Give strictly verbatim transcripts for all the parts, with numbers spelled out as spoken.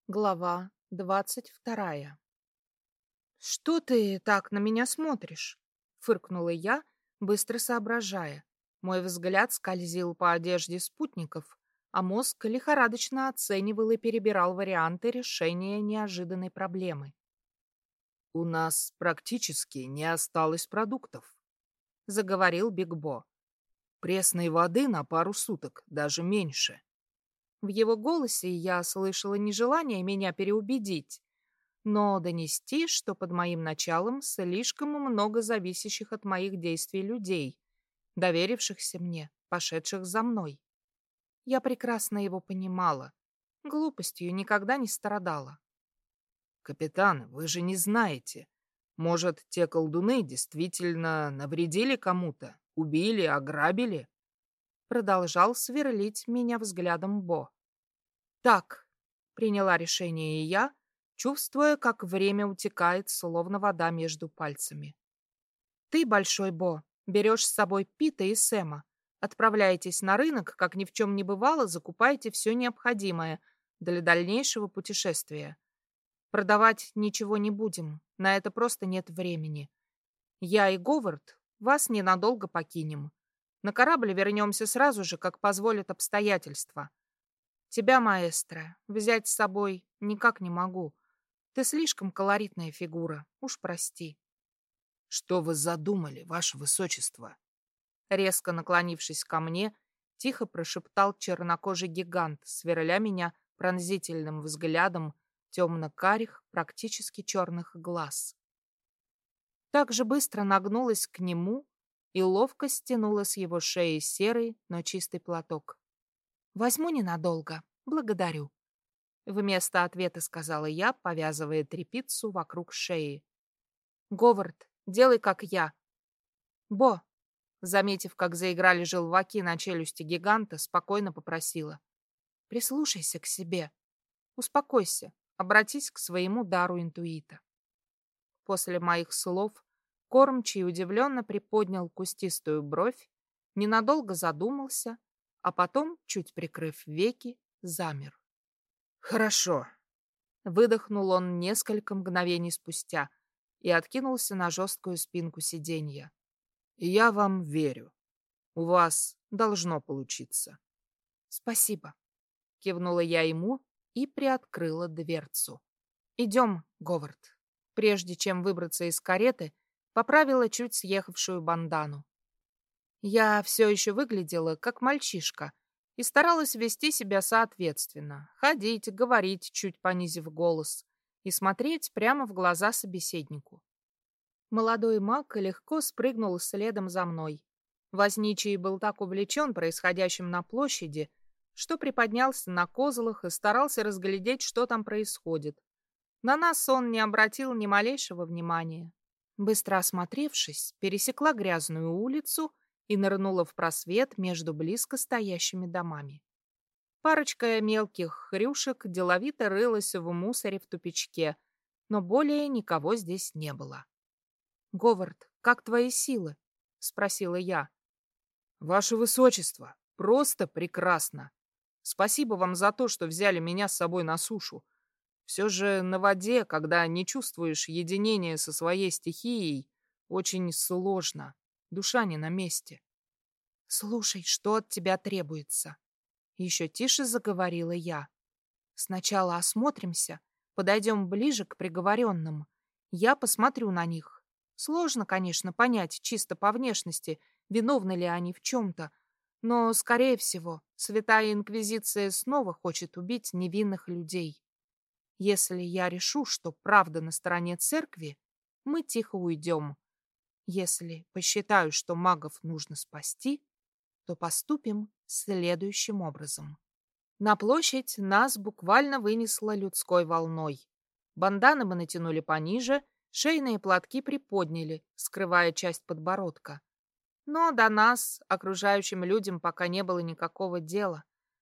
Глава двадцать вторая. «Что ты так на меня смотришь?» — фыркнула я, быстро соображая. Мой взгляд скользил по одежде спутников, а мозг лихорадочно оценивал и перебирал варианты решения неожиданной проблемы. «У нас практически не осталось продуктов», — заговорил Биг Бо. «Пресной воды на пару суток, даже меньше». В его голосе я слышала нежелание меня переубедить, но донести, что под моим началом слишком много зависящих от моих действий людей, доверившихся мне, пошедших за мной. Я прекрасно его понимала. Глупостью никогда не страдала. «Капитан, вы же не знаете. Может, те колдуны действительно навредили кому-то? Убили, ограбили?» Продолжал сверлить меня взглядом Бо. «Так», — приняла решение и я, чувствуя, как время утекает, словно вода между пальцами. «Ты, Большой Бо, берешь с собой Пита и Сэма. Отправляетесь на рынок, как ни в чем не бывало, закупаете все необходимое для дальнейшего путешествия. Продавать ничего не будем, на это просто нет времени. Я и Говард вас ненадолго покинем. На корабль вернемся сразу же, как позволят обстоятельства. Тебя, маэстро, взять с собой никак не могу. Ты слишком колоритная фигура, уж прости». «Что вы задумали, ваше высочество?» Резко наклонившись ко мне, тихо прошептал чернокожий гигант, сверля меня пронзительным взглядом темно-карих, практически черных глаз. Так же быстро нагнулась к нему и ловко стянула с его шеи серый, но чистый платок. «Возьму ненадолго. Благодарю». Вместо ответа сказала я, повязывая тряпицу вокруг шеи. «Говард, делай, как я». «Бо», заметив, как заиграли желваки на челюсти гиганта, спокойно попросила. «Прислушайся к себе. Успокойся, обратись к своему дару интуита». После моих слов кормчий удивленно приподнял кустистую бровь, ненадолго задумался, а потом, чуть прикрыв веки, замер. «Хорошо», — выдохнул он несколько мгновений спустя и откинулся на жесткую спинку сиденья. «Я вам верю. У вас должно получиться». «Спасибо», — кивнула я ему и приоткрыла дверцу. «Идем, Говард». Прежде чем выбраться из кареты, поправила чуть съехавшую бандану. Я все еще выглядела как мальчишка и старалась вести себя соответственно, ходить, говорить, чуть понизив голос, и смотреть прямо в глаза собеседнику. Молодой маг легко спрыгнул следом за мной. Возничий был так увлечен происходящим на площади, что приподнялся на козлах и старался разглядеть, что там происходит. На нас он не обратил ни малейшего внимания. Быстро осмотревшись, пересекла грязную улицу и нырнула в просвет между близко стоящими домами. Парочка мелких хрюшек деловито рылась в мусоре в тупичке, но более никого здесь не было. «Говард, как твои силы?» — спросила я. «Ваше высочество, просто прекрасно. Спасибо вам за то, что взяли меня с собой на сушу. Все же на воде, когда не чувствуешь единения со своей стихией, очень сложно. Душа не на месте». «Слушай, что от тебя требуется?» Еще тише заговорила я. «Сначала осмотримся, подойдем ближе к приговоренным. Я посмотрю на них. Сложно, конечно, понять чисто по внешности, виновны ли они в чем-то, но, скорее всего, Святая Инквизиция снова хочет убить невинных людей. Если я решу, что правда на стороне церкви, мы тихо уйдем. Если посчитаю, что магов нужно спасти, то поступим следующим образом». На площадь нас буквально вынесло людской волной. Банданы мы натянули пониже, шейные платки приподняли, скрывая часть подбородка. Но до нас, окружающим людям, пока не было никакого дела.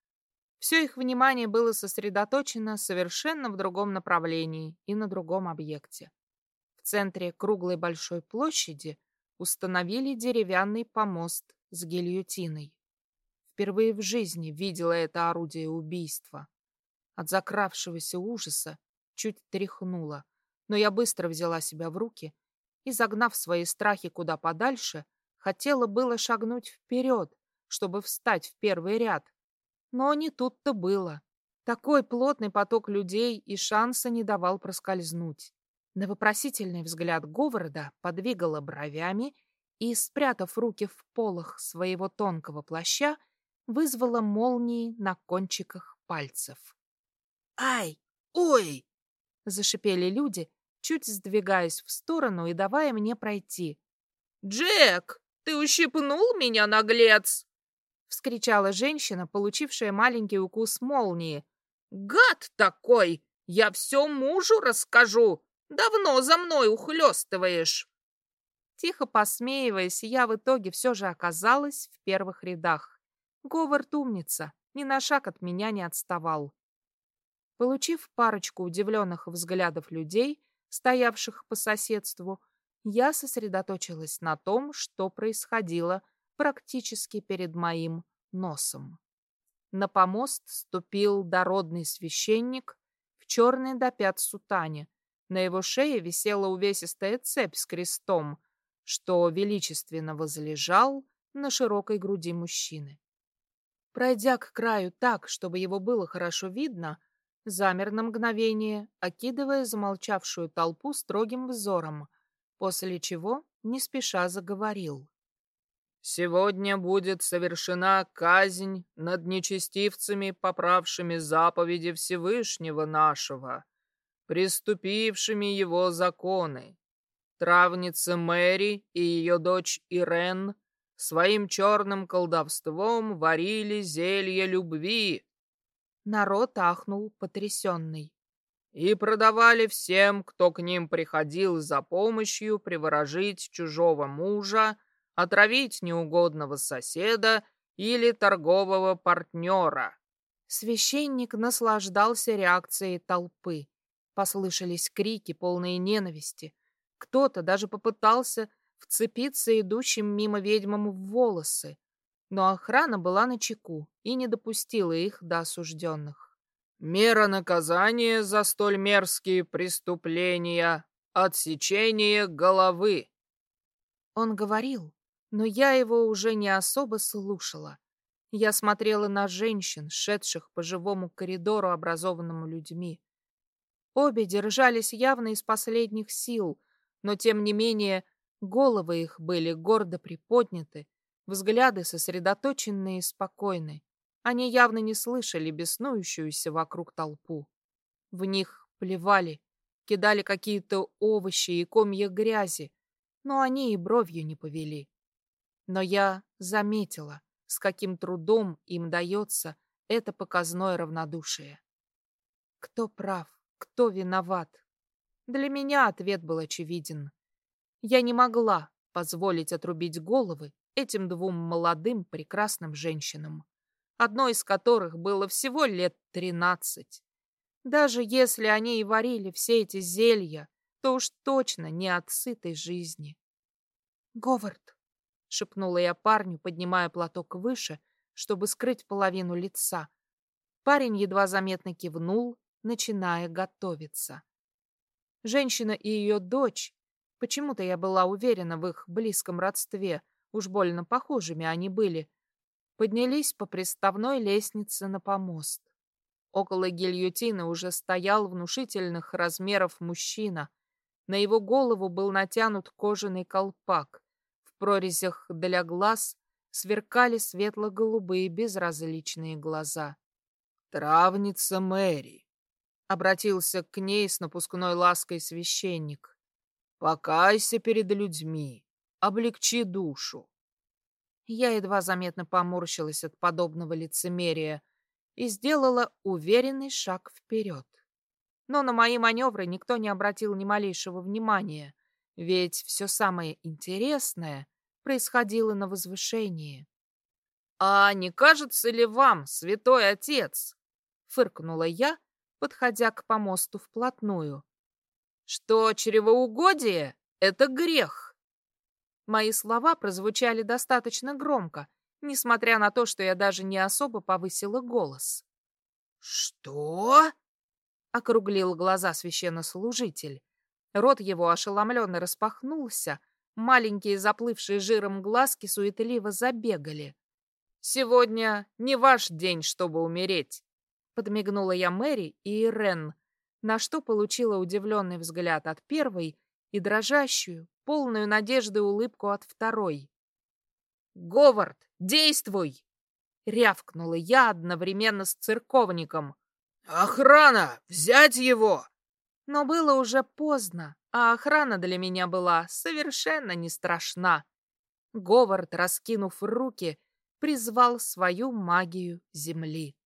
Все их внимание было сосредоточено совершенно в другом направлении и на другом объекте. В центре круглой большой площади установили деревянный помост с гильотиной. Впервые в жизни видела это орудие убийства. От закравшегося ужаса чуть тряхнуло, но я быстро взяла себя в руки и, загнав свои страхи куда подальше, хотела было шагнуть вперед, чтобы встать в первый ряд. Но не тут-то было. Такой плотный поток людей и шанса не давал проскользнуть. На вопросительный взгляд Говарда подвигала бровями и, спрятав руки в полах своего тонкого плаща, вызвала молнии на кончиках пальцев. «Ай! Ой!» — зашипели люди, чуть сдвигаясь в сторону и давая мне пройти. «Джек, ты ущипнул меня, наглец!» — вскричала женщина, получившая маленький укус молнии. «Гад такой! Я все мужу расскажу! Давно за мной ухлёстываешь!» Тихо посмеиваясь, я в итоге все же оказалась в первых рядах. Говард умница, ни на шаг от меня не отставал. Получив парочку удивленных взглядов людей, стоявших по соседству, я сосредоточилась на том, что происходило практически перед моим носом. На помост ступил дородный священник в черной до пят сутане. На его шее висела увесистая цепь с крестом, что величественно возлежал на широкой груди мужчины. Пройдя к краю так, чтобы его было хорошо видно, замер на мгновение, окидывая замолчавшую толпу строгим взором, после чего не спеша заговорил. «Сегодня будет совершена казнь над нечестивцами, поправшими заповеди Всевышнего нашего, приступившими его законы. Травница Мэри и ее дочь Ирен своим черным колдовством варили зелье любви». Народ ахнул потрясенный. «И продавали всем, кто к ним приходил за помощью, приворожить чужого мужа, отравить неугодного соседа или торгового партнера». Священник наслаждался реакцией толпы. Послышались крики, полные ненависти. Кто-то даже попытался вцепиться идущим мимо ведьмам в волосы, но охрана была начеку и не допустила их до осужденных. «Мера наказания за столь мерзкие преступления — отсечение головы». Он говорил, но я его уже не особо слушала. Я смотрела на женщин, шедших по живому коридору, образованному людьми. Обе держались явно из последних сил, но, тем не менее, головы их были гордо приподняты, взгляды сосредоточенные и спокойны. Они явно не слышали беснующуюся вокруг толпу. В них плевали, кидали какие-то овощи и комья грязи, но они и бровью не повели. Но я заметила, с каким трудом им дается это показное равнодушие. Кто прав, кто виноват? Для меня ответ был очевиден. Я не могла позволить отрубить головы этим двум молодым прекрасным женщинам, одной из которых было всего лет тринадцать. Даже если они и варили все эти зелья, то уж точно не от сытой жизни. «Говард!» — шепнула я парню, поднимая платок выше, чтобы скрыть половину лица. Парень едва заметно кивнул, начиная готовиться. Женщина и ее дочь, почему-то я была уверена в их близком родстве, уж больно похожими они были, поднялись по приставной лестнице на помост. Около гильотины уже стоял внушительных размеров мужчина. На его голову был натянут кожаный колпак. В прорезях для глаз сверкали светло-голубые безразличные глаза. «Травница Мэри», — обратился к ней с напускной лаской священник. «Покайся перед людьми, облегчи душу». Я едва заметно поморщилась от подобного лицемерия и сделала уверенный шаг вперед. Но на мои маневры никто не обратил ни малейшего внимания, ведь все самое интересное происходило на возвышении. «А не кажется ли вам, святой отец, — фыркнула я, подходя к помосту вплотную, — что чревоугодие — это грех?» Мои слова прозвучали достаточно громко, несмотря на то, что я даже не особо повысила голос. «Что?» — округлил глаза священнослужитель. Рот его ошеломленно распахнулся, маленькие заплывшие жиром глазки суетливо забегали. «Сегодня не ваш день, чтобы умереть», — подмигнула я Мэри и Ирен, на что получила удивленный взгляд от первой и дрожащую, полную надежды улыбку от второй. «Говард, действуй!» — рявкнула я одновременно с церковником. «Охрана! Взять его!» Но было уже поздно, а охрана для меня была совершенно не страшна. Говард, раскинув руки, призвал свою магию земли.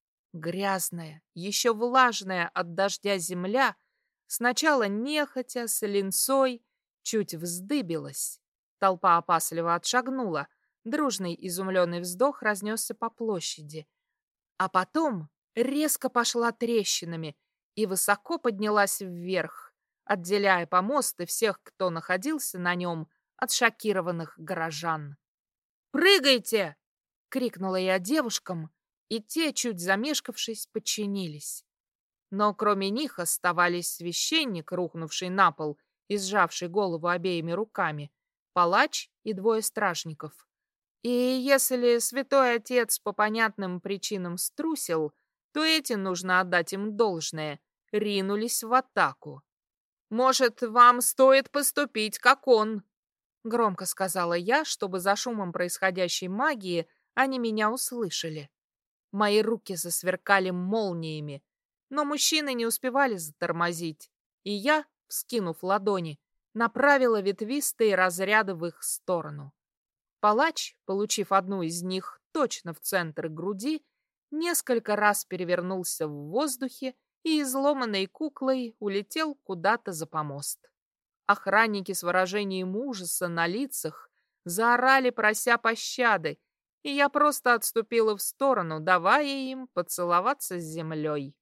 Грязная, еще влажная от дождя земля сначала нехотя с линцой чуть вздыбилась. Толпа опасливо отшагнула, дружный изумленный вздох разнесся по площади. А потом резко пошла трещинами и высоко поднялась вверх, отделяя помост и всех, кто находился на нем, от шокированных горожан. «Прыгайте!» — крикнула я девушкам, и те, чуть замешкавшись, подчинились. Но кроме них оставались священник, рухнувший на пол и сжавший голову обеими руками, палач и двое стражников. И если святой отец по понятным причинам струсил, то эти, нужно отдать им должное, ринулись в атаку. «Может, вам стоит поступить, как он?» — громко сказала я, чтобы за шумом происходящей магии они меня услышали. Мои руки засверкали молниями, но мужчины не успевали затормозить, и я, вскинув ладони, направила ветвистые разряды в их сторону. Палач, получив одну из них точно в центр груди, несколько раз перевернулся в воздухе и изломанной куклой улетел куда-то за помост. Охранники с выражением ужаса на лицах заорали, прося пощады, и я просто отступила в сторону, давая им поцеловаться с землей.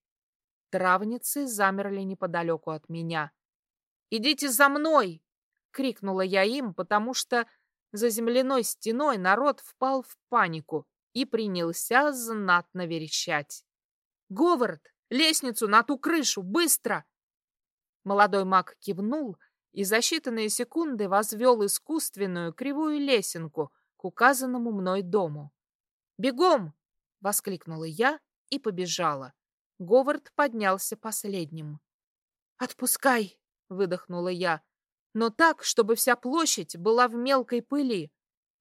Травницы замерли неподалеку от меня. «Идите за мной!» — крикнула я им, потому что за земляной стеной народ впал в панику и принялся знатно верещать. «Говард, лестницу на ту крышу, быстро!» Молодой маг кивнул и за считанные секунды возвел искусственную кривую лесенку к указанному мной дому. «Бегом!» — воскликнула я и побежала. Говард поднялся последним. «Отпускай!» — выдохнула я, но так, чтобы вся площадь была в мелкой пыли.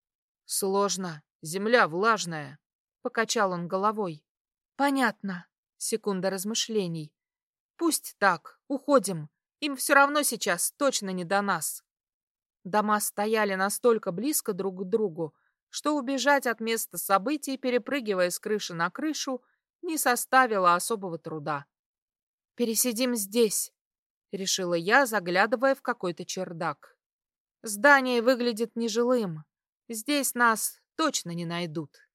«Сложно, земля влажная», — покачал он головой. «Понятно», — секунда размышлений. «Пусть так, уходим, им все равно сейчас точно не до нас». Дома стояли настолько близко друг к другу, что убежать от места событий, перепрыгивая с крыши на крышу, не составило особого труда. «Пересидим здесь», — решила я, заглядывая в какой-то чердак. «Здание выглядит нежилым. Здесь нас точно не найдут».